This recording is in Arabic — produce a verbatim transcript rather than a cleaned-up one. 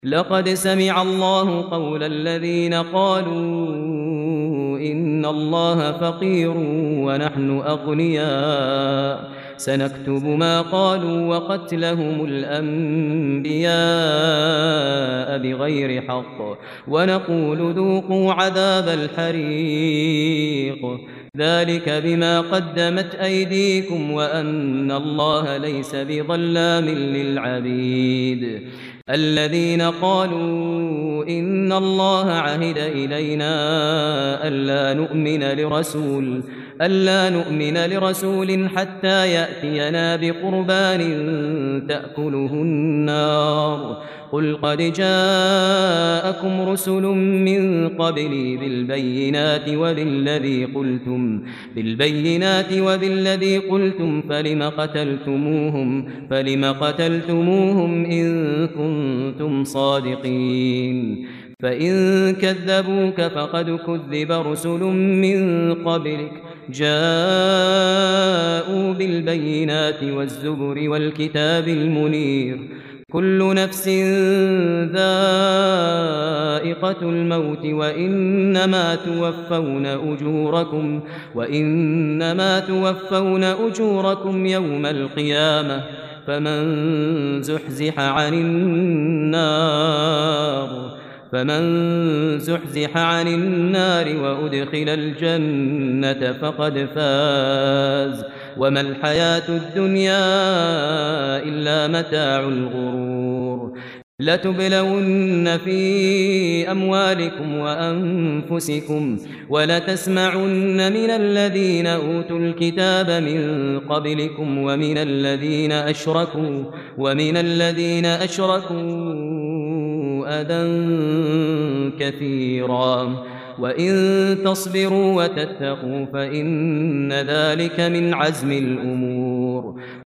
لقد سمع الله قول الذين قالوا إن الله فقير ونحن أغنياء سنكتب ما قالوا وقتلهم الأنبياء بغير حق ونقول ذوقوا عذاب الحريق ذلك بما قدمت أيديكم وأن الله ليس بظلام للعبيد الذين قالوا إن الله عهد إلينا ألا نؤمن لرسول ألا نؤمن لرسول حتى يأتينا بقربان تأكله النار قل قد جاءكم رسل من قبلي بالبينات وبالذي قلتم بالبينات وبالذي قلتم فلم قتلتموهم فلم قتلتموهم إن كنتم صادقين فإن كذبوك فقد كذب رسل من قبلك جاءوا بالبينات والزبر والكتاب المنير كل نفس ذائقة الموت وإنما توفون أجوركم وإنما توفون أجوركم يوم القيامة فمن زحزح عن النار فمن زحزح عن النار وأدخل الجنة فقد فاز وما الحياة الدنيا إلا متاع الغرور لتبلون في أموالكم وأنفسكم ولتسمعن من الذين أوتوا الكتاب من قبلكم ومن الذين أشركوا ومن الذين أشركوا أذى كثيرا وإن تصبروا وتتقوا فإن ذلك من عزم الأمور